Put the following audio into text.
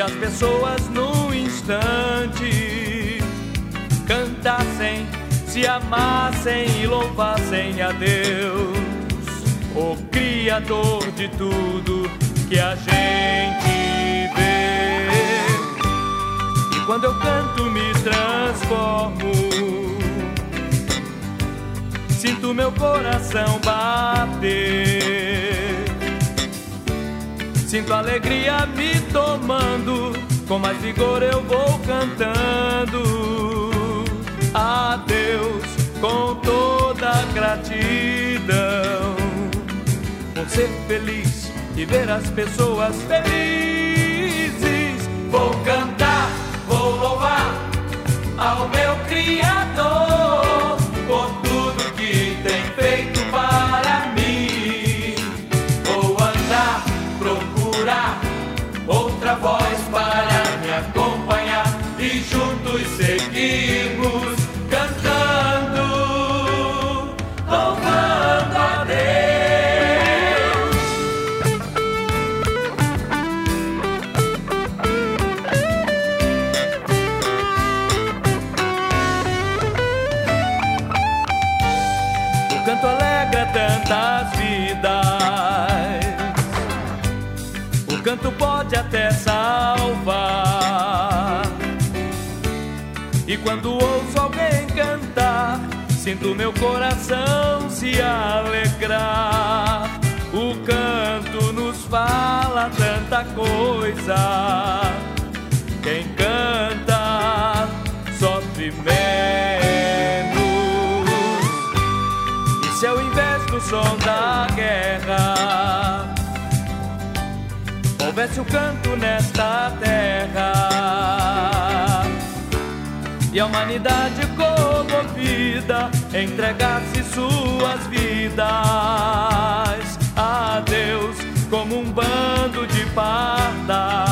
as pessoas num instante cantassem, se amassem e louvassem a Deus, o Criador de tudo que a gente vê. E quando eu canto me transformo, sinto meu coração bater, sinto a alegria me tomando, com mais vigor eu vou cantando a Deus com toda a gratidão, por ser feliz e ver as pessoas felizes. Vou cantar, vou louvar ao meu Criador por tudo que tem feito para mim. Vou andar, procurar outra voz para me acompanhar, e juntos seguimos cantando, louvando a Deus. O canto alegra tantas vidas, o canto pode até salvar. E quando ouço alguém cantar, sinto meu coração se alegrar. O canto nos fala tanta coisa, quem canta sofre menos. E se ao invés do som da guerra houvesse o canto nesta terra, e a humanidade comovida entregasse suas vidas a Deus como um bando de pardais,